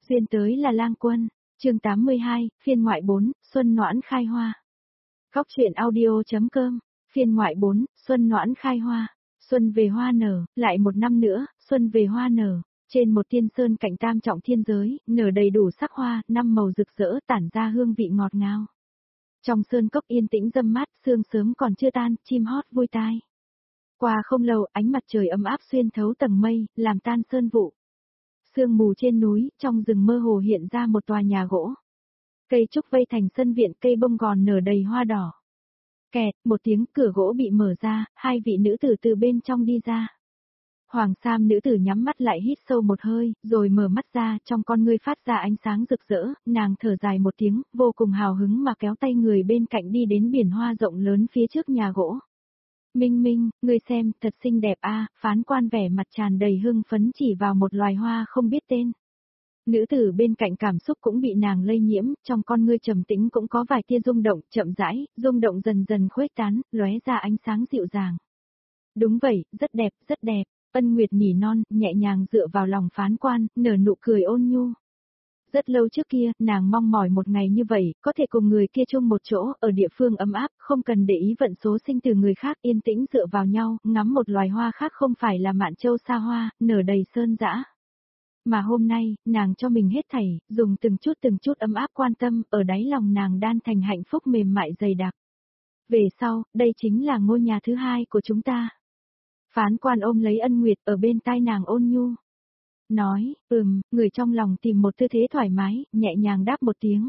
Xuyên tới là lang quân, chương 82, phiên ngoại 4, Xuân Noãn khai hoa. Góc truyện audio.com, phiên ngoại 4, Xuân Noãn khai hoa. Xuân về hoa nở, lại một năm nữa, xuân về hoa nở. Trên một tiên sơn cạnh tam trọng thiên giới, nở đầy đủ sắc hoa, năm màu rực rỡ tản ra hương vị ngọt ngào. Trong sơn cốc yên tĩnh râm mát, sương sớm còn chưa tan, chim hót vui tai. Qua không lâu, ánh mặt trời ấm áp xuyên thấu tầng mây, làm tan sơn vụ. Sương mù trên núi, trong rừng mơ hồ hiện ra một tòa nhà gỗ. Cây trúc vây thành sân viện, cây bông gòn nở đầy hoa đỏ. Kẹt, một tiếng cửa gỗ bị mở ra, hai vị nữ tử từ bên trong đi ra. Hoàng sam nữ tử nhắm mắt lại hít sâu một hơi, rồi mở mắt ra, trong con ngươi phát ra ánh sáng rực rỡ, nàng thở dài một tiếng, vô cùng hào hứng mà kéo tay người bên cạnh đi đến biển hoa rộng lớn phía trước nhà gỗ. Minh Minh, ngươi xem, thật xinh đẹp a, phán quan vẻ mặt tràn đầy hưng phấn chỉ vào một loài hoa không biết tên. Nữ tử bên cạnh cảm xúc cũng bị nàng lây nhiễm, trong con ngươi trầm tĩnh cũng có vài tia rung động, chậm rãi, rung động dần dần khuếch tán, lóe ra ánh sáng dịu dàng. Đúng vậy, rất đẹp, rất đẹp. Ân Nguyệt nỉ non, nhẹ nhàng dựa vào lòng phán quan, nở nụ cười ôn nhu. Rất lâu trước kia, nàng mong mỏi một ngày như vậy, có thể cùng người kia chung một chỗ, ở địa phương ấm áp, không cần để ý vận số sinh từ người khác, yên tĩnh dựa vào nhau, ngắm một loài hoa khác không phải là mạn châu xa hoa, nở đầy sơn dã. Mà hôm nay, nàng cho mình hết thảy, dùng từng chút ấm áp quan tâm, ở đáy lòng nàng đan thành hạnh phúc mềm mại dày đặc. Về sau, đây chính là ngôi nhà thứ hai của chúng ta. Phán quan ôm lấy Ân Nguyệt ở bên tai nàng ôn nhu. Nói, người trong lòng tìm một tư thế thoải mái, nhẹ nhàng đáp một tiếng.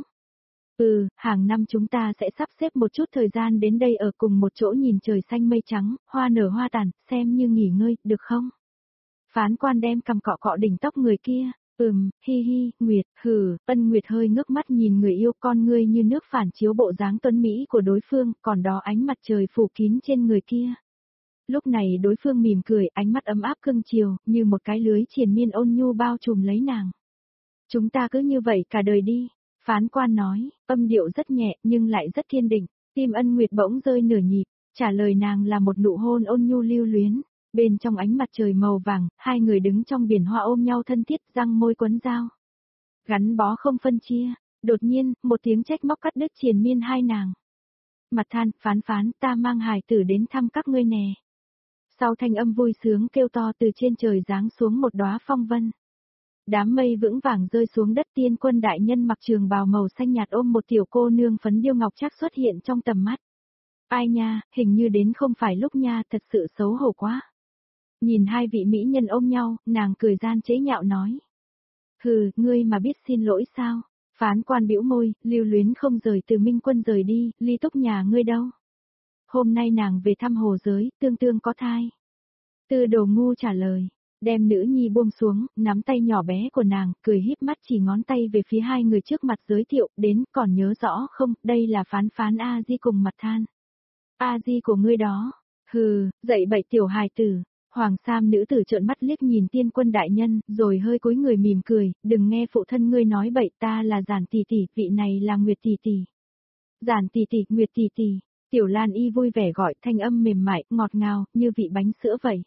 Hàng năm chúng ta sẽ sắp xếp một chút thời gian đến đây ở cùng một chỗ nhìn trời xanh mây trắng, hoa nở hoa tàn, xem như nghỉ ngơi, được không? Phán quan đem cằm cọ cọ đỉnh tóc người kia. Hi hi, Nguyệt, Ân Nguyệt hơi ngước mắt nhìn người yêu, con ngươi như nước phản chiếu bộ dáng tuấn mỹ của đối phương, còn đó ánh mặt trời phủ kín trên người kia. Lúc này đối phương mỉm cười, ánh mắt ấm áp cưng chiều, như một cái lưới triền miên ôn nhu bao trùm lấy nàng. Chúng ta cứ như vậy cả đời đi, phán quan nói, âm điệu rất nhẹ nhưng lại rất kiên định, tim Ân Nguyệt bỗng rơi nửa nhịp, trả lời nàng là một nụ hôn ôn nhu lưu luyến. Bên trong ánh mặt trời màu vàng, hai người đứng trong biển hoa ôm nhau thân thiết, răng môi quấn dao. Gắn bó không phân chia, đột nhiên, một tiếng trách móc cắt đứt triền miên hai nàng. Mặt than, phán, ta mang hài tử đến thăm các ngươi nè. Sau thanh âm vui sướng kêu to từ trên trời giáng xuống một đóa phong vân. Đám mây vững vàng rơi xuống đất, tiên quân đại nhân mặc trường bào màu xanh nhạt ôm một tiểu cô nương phấn điêu ngọc trác xuất hiện trong tầm mắt. Ai nha, hình như đến không phải lúc nha, thật sự xấu hổ quá. Nhìn hai vị mỹ nhân ôm nhau, nàng cười gian chế nhạo nói. Ngươi mà biết xin lỗi sao? Phán quan bĩu môi, lưu luyến không rời từ Minh Quân rời đi, Ly Túc nhà ngươi đâu? Hôm nay nàng về thăm hồ giới, tương có thai. Tư Đồ Ngu trả lời, đem nữ nhi buông xuống, nắm tay nhỏ bé của nàng, cười híp mắt chỉ ngón tay về phía hai người trước mặt giới thiệu, đến, còn nhớ rõ không, đây là phán A-di cùng Mặt Than. A-di của ngươi đó, dậy bậy tiểu hài tử. Hoàng sam nữ tử trợn mắt liếc nhìn tiên quân đại nhân, rồi hơi cúi người mỉm cười, đừng nghe phụ thân ngươi nói bậy, ta là Giản tỷ tỷ, vị này là Nguyệt tỷ tỷ. Giản tỷ tỷ, Nguyệt tỷ tỷ. Tiểu Lan Y vui vẻ gọi, thanh âm mềm mại, ngọt ngào, như vị bánh sữa vậy.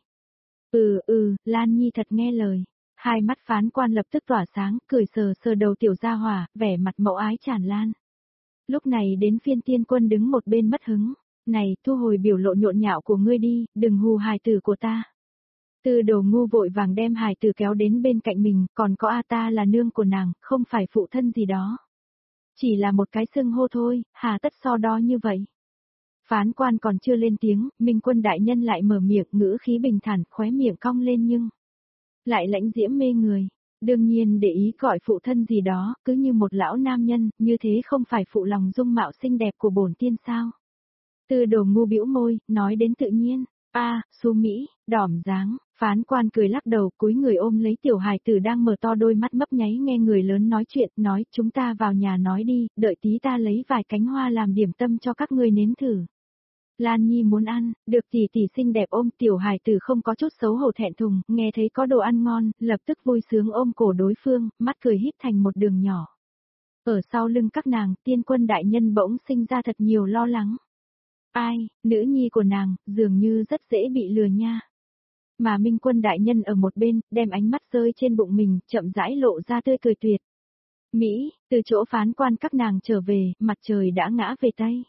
Lan Nhi thật nghe lời. Hai mắt phán quan lập tức tỏa sáng, cười sờ đầu tiểu gia hỏa, vẻ mặt mẫu ái tràn lan. Lúc này đến phiên tiên quân đứng một bên mất hứng. Này, thu hồi biểu lộ nhộn nhạo của ngươi đi, đừng hù hài tử của ta. Tư Đồ Ngu vội vàng đem hài tử kéo đến bên cạnh mình, còn có ta là nương của nàng, không phải phụ thân gì đó. Chỉ là một cái xưng hô thôi, hà tất so đo như vậy. Phán quan còn chưa lên tiếng, Minh Quân đại nhân lại mở miệng, ngữ khí bình thản, khóe miệng cong lên nhưng lại lãnh diễm mê người. Đương nhiên để ý gọi phụ thân gì đó, cứ như một lão nam nhân, như thế không phải phụ lòng dung mạo xinh đẹp của bổn tiên sao? Tư Đồ Ngu bĩu môi, nói đến tự nhiên, Su Mỹ, đỏm dáng, phán quan cười lắc đầu, cúi người ôm lấy tiểu hài tử đang mở to đôi mắt mấp nháy nghe người lớn nói chuyện, nói, chúng ta vào nhà nói đi, đợi tí ta lấy vài cánh hoa làm điểm tâm cho các ngươi nếm thử. Lan Nhi muốn ăn, được tỷ tỷ xinh đẹp ôm, tiểu hài tử không có chút xấu hổ thẹn thùng, nghe thấy có đồ ăn ngon, lập tức vui sướng ôm cổ đối phương, mắt cười híp thành một đường nhỏ. Ở sau lưng các nàng, tiên quân đại nhân bỗng sinh ra thật nhiều lo lắng. Ai, nữ nhi của nàng, dường như rất dễ bị lừa nha. Mà Minh Quân đại nhân ở một bên, đem ánh mắt rơi trên bụng mình, chậm rãi lộ ra tươi cười tuyệt. Mỹ, từ chỗ phán quan các nàng trở về, mặt trời đã ngã về Tây.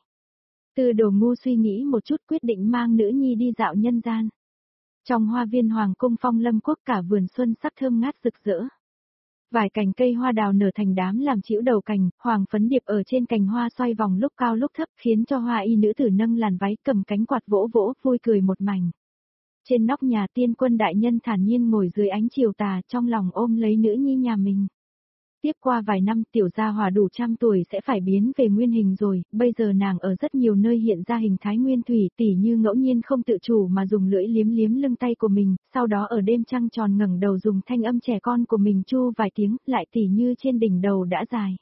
Tư Đồ Ngu suy nghĩ một chút quyết định mang nữ nhi đi dạo nhân gian. Trong hoa viên Hoàng cung Phong Lâm Quốc cả vườn xuân sắc thơm ngát rực rỡ. Vài cành cây hoa đào nở thành đám làm chĩu đầu cành, hoàng phấn điệp ở trên cành hoa xoay vòng lúc cao lúc thấp khiến cho hoa y nữ tử nâng làn váy cầm cánh quạt vỗ vỗ vui cười một mảnh. Trên nóc nhà Tiên Quân đại nhân thản nhiên ngồi dưới ánh chiều tà trong lòng ôm lấy nữ nhi nhà mình. Tiếp qua vài năm Tiểu Gia Hòa đủ trăm tuổi sẽ phải biến về nguyên hình rồi, bây giờ nàng ở rất nhiều nơi hiện ra hình thái nguyên thủy, tỉ như ngẫu nhiên không tự chủ mà dùng lưỡi liếm liếm lưng tay của mình, sau đó ở đêm trăng tròn ngẩng đầu dùng thanh âm trẻ con của mình chu vài tiếng, lại tỉ như trên đỉnh đầu đã dài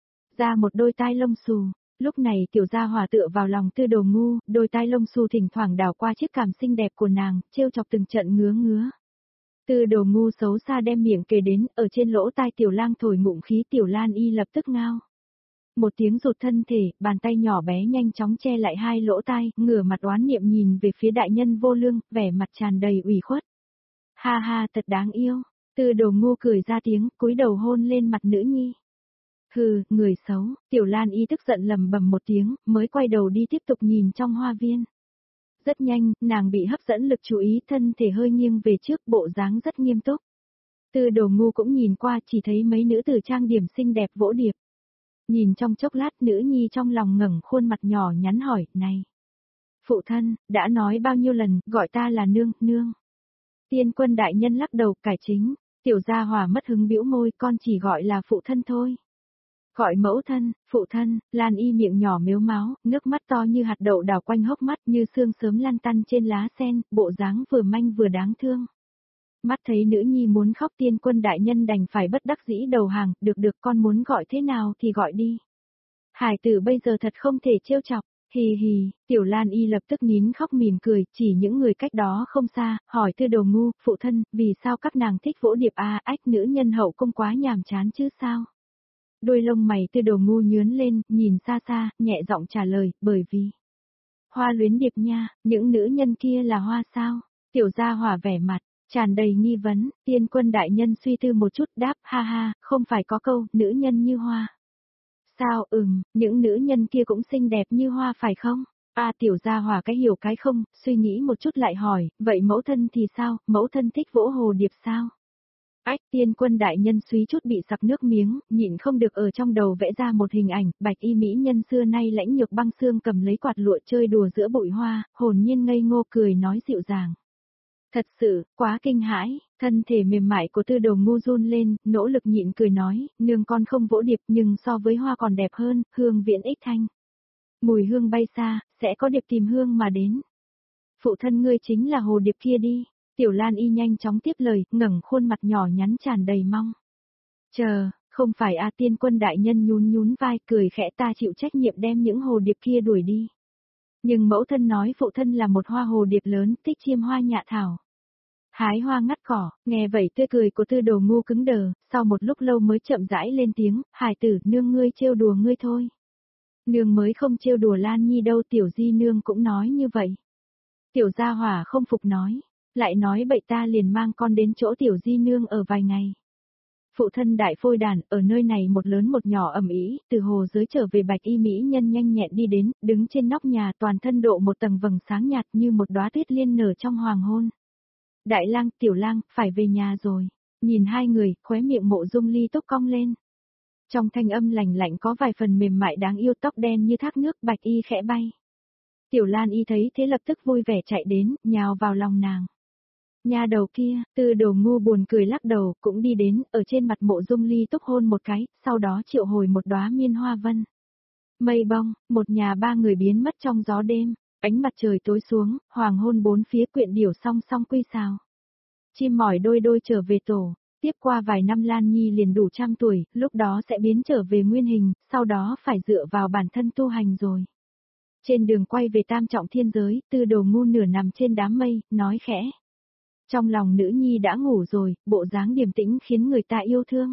ra một đôi tai lông xù. Lúc này Tiểu Gia Hòa tựa vào lòng Tư Đồ Ngu, đôi tai lông xù thỉnh thoảng đảo qua chiếc cằm xinh đẹp của nàng, trêu chọc từng trận ngứa ngứa. Tư Đồ Ngu xấu xa đem miệng kề đến, ở trên lỗ tai Tiểu Lang thổi ngụm khí, Tiểu Lan Y lập tức ngao. Một tiếng rụt thân thể, bàn tay nhỏ bé nhanh chóng che lại hai lỗ tai, ngửa mặt oán niệm nhìn về phía đại nhân vô lương, vẻ mặt tràn đầy ủy khuất. Ha ha, thật đáng yêu. Tư Đồ Ngu cười ra tiếng, cúi đầu hôn lên mặt nữ nhi. Hừ, người xấu. Tiểu Lan Y tức giận lầm bầm một tiếng, mới quay đầu đi tiếp tục nhìn trong hoa viên. Rất nhanh, nàng bị hấp dẫn lực chú ý, thân thể hơi nghiêng về trước, bộ dáng rất nghiêm túc. Tư Đồ Ngu cũng nhìn qua, chỉ thấy mấy nữ tử trang điểm xinh đẹp vỗ điệp. Nhìn trong chốc lát, nữ nhi trong lòng ngẩng khuôn mặt nhỏ nhắn hỏi, này. Phụ thân, đã nói bao nhiêu lần, gọi ta là nương, nương. Tiên Quân đại nhân lắc đầu, cải chính. Tiểu Gia Hòa mất hứng bĩu môi, con chỉ gọi là phụ thân thôi. Gọi mẫu thân, phụ thân. Lan Y miệng nhỏ mếu máo, nước mắt to như hạt đậu đảo quanh hốc mắt như sương sớm lan tăn trên lá sen, bộ dáng vừa manh vừa đáng thương. Mắt thấy nữ nhi muốn khóc, Tiên Quân đại nhân đành phải bất đắc dĩ đầu hàng, được con muốn gọi thế nào thì gọi đi. Hải tử bây giờ thật không thể trêu chọc, hì hì. Tiểu Lan Y lập tức nín khóc mỉm cười, chỉ những người cách đó không xa, hỏi Tư Đồ Ngu, phụ thân, vì sao các nàng thích vỗ điệp ách nữ nhân hậu cung quá nhàm chán chứ sao? Đôi lông mày Tư Đồ Ngu nhướn lên, nhìn xa xa, nhẹ giọng trả lời, bởi vì hoa luyến điệp nha, những nữ nhân kia là hoa sao? Tiểu Gia Hòa vẻ mặt tràn đầy nghi vấn, Tiên Quân đại nhân suy tư một chút đáp, ha ha, không phải có câu, nữ nhân như hoa. Sao, những nữ nhân kia cũng xinh đẹp như hoa phải không? Tiểu Gia Hòa cái hiểu cái không, suy nghĩ một chút lại hỏi, vậy mẫu thân thì sao, mẫu thân thích vỗ hồ điệp sao? Tiên Quân đại nhân suý chút bị sặc nước miếng, nhịn không được ở trong đầu vẽ ra một hình ảnh, bạch y mỹ nhân xưa nay lãnh nhược băng xương cầm lấy quạt lụa chơi đùa giữa bụi hoa, hồn nhiên ngây ngô cười nói dịu dàng. Thật sự, quá kinh hãi, thân thể mềm mại của Tư Đồ Ngu run lên, nỗ lực nhịn cười nói, nương con không vỗ điệp nhưng so với hoa còn đẹp hơn, hương viễn ích thanh. Mùi hương bay xa, sẽ có điệp tìm hương mà đến. Phụ thân ngươi chính là hồ điệp kia đi. Tiểu Lan Y nhanh chóng tiếp lời, ngẩng khuôn mặt nhỏ nhắn tràn đầy mong. Chờ, không phải Tiên Quân đại nhân nhún vai cười khẽ, ta chịu trách nhiệm đem những hồ điệp kia đuổi đi. Nhưng mẫu thân nói phụ thân là một hoa hồ điệp lớn, thích chiêm hoa nhạ thảo. Hái hoa ngắt cỏ, nghe vậy tươi cười của Tư Đồ Ngu cứng đờ, sau một lúc lâu mới chậm rãi lên tiếng, hải tử, nương ngươi trêu đùa ngươi thôi. Nương mới không trêu đùa Lan Nhi đâu, Tiểu Di nương cũng nói như vậy. Tiểu Gia Hòa không phục nói. Lại nói bậy, ta liền mang con đến chỗ Tiểu Di nương ở vài ngày. Phụ thân đại phôi đàn, ở nơi này một lớn một nhỏ ầm ĩ, từ hồ dưới trở về bạch y mỹ nhân nhanh nhẹn đi đến, đứng trên nóc nhà toàn thân độ một tầng vầng sáng nhạt như một đóa tuyết liên nở trong hoàng hôn. Đại lang, Tiểu Lang, phải về nhà rồi. Nhìn hai người, khóe miệng Mộ Dung Ly túc cong lên. Trong thanh âm lạnh lạnh có vài phần mềm mại đáng yêu, tóc đen như thác nước, bạch y khẽ bay. Tiểu Lan Y thấy thế lập tức vui vẻ chạy đến, nhào vào lòng nàng. Nhà đầu kia, Tư Đồ Ngu buồn cười lắc đầu, cũng đi đến, ở trên mặt Mộ Dung Ly túc hôn một cái, sau đó triệu hồi một đóa miên hoa vân. Mây bông, một nhà ba người biến mất trong gió đêm, ánh mặt trời tối xuống, hoàng hôn bốn phía quyện điểu song song quy sào. Chim mỏi đôi đôi trở về tổ, tiếp qua vài năm Lan Nhi liền đủ 100 tuổi, lúc đó sẽ biến trở về nguyên hình, sau đó phải dựa vào bản thân tu hành rồi. Trên đường quay về Tam Trọng Thiên Giới, Tư Đồ Ngu nửa nằm trên đám mây, nói khẽ. Trong lòng nữ nhi đã ngủ rồi, bộ dáng điềm tĩnh khiến người ta yêu thương.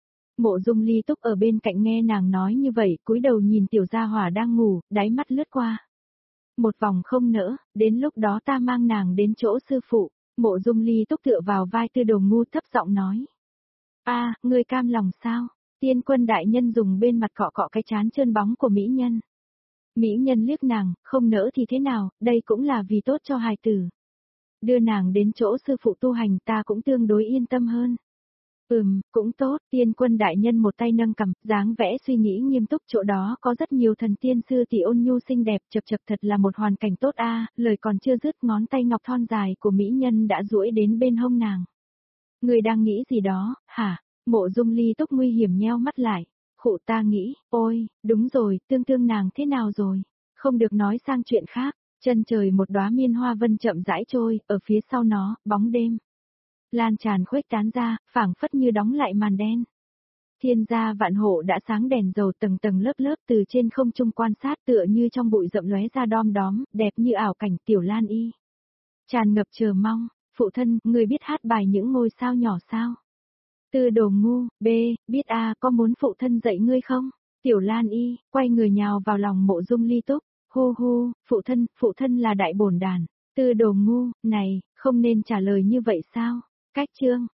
Mộ Dung Ly túc ở bên cạnh nghe nàng nói như vậy, cúi đầu nhìn Tiểu Gia Hỏa đang ngủ, đáy mắt lướt qua. Một vòng không nỡ, đến lúc đó ta mang nàng đến chỗ sư phụ. Mộ Dung Ly túc tựa vào vai Tư Đồ Ngu thấp giọng nói. Ngươi cam lòng sao? Tiên quân đại nhân dùng bên mặt cọ cọ cái trán trơn bóng của mỹ nhân. Mỹ nhân liếc nàng, không nỡ thì thế nào, đây cũng là vì tốt cho hài tử. Đưa nàng đến chỗ sư phụ tu hành ta cũng tương đối yên tâm hơn. Cũng tốt, tiên quân đại nhân một tay nâng cằm, dáng vẻ suy nghĩ nghiêm túc, chỗ đó có rất nhiều thần tiên sư tỷ ôn nhu xinh đẹp, chập chập thật là một hoàn cảnh tốt a. Lời còn chưa dứt ngón tay ngọc thon dài của mỹ nhân đã duỗi đến bên hông nàng. Người đang nghĩ gì đó, hả? Mộ Dung Ly Túc nguy hiểm nheo mắt lại. Khụ ta nghĩ, ôi, đúng rồi, tương tương nàng thế nào rồi? Không được nói sang chuyện khác, chân trời một đóa miên hoa vân chậm rãi trôi, ở phía sau nó, bóng đêm. Lan tràn khuếch tán ra, phảng phất như đóng lại màn đen. Thiên gia vạn hộ đã sáng đèn dầu tầng tầng lớp lớp từ trên không trung quan sát tựa như trong bụi rậm lóe ra đom đóm, đẹp như ảo cảnh Tiểu Lan Y. Tràn ngập chờ mong, phụ thân, người biết hát bài những ngôi sao nhỏ sao? Tư Đồ ngu, biết a, có muốn phụ thân dạy ngươi không? Tiểu Lan Y, quay người nhào vào lòng Mộ Dung Ly Túc, hu, phụ thân là đại bổn đàn. Tư Đồ ngu, này, không nên trả lời như vậy sao? Cách chương.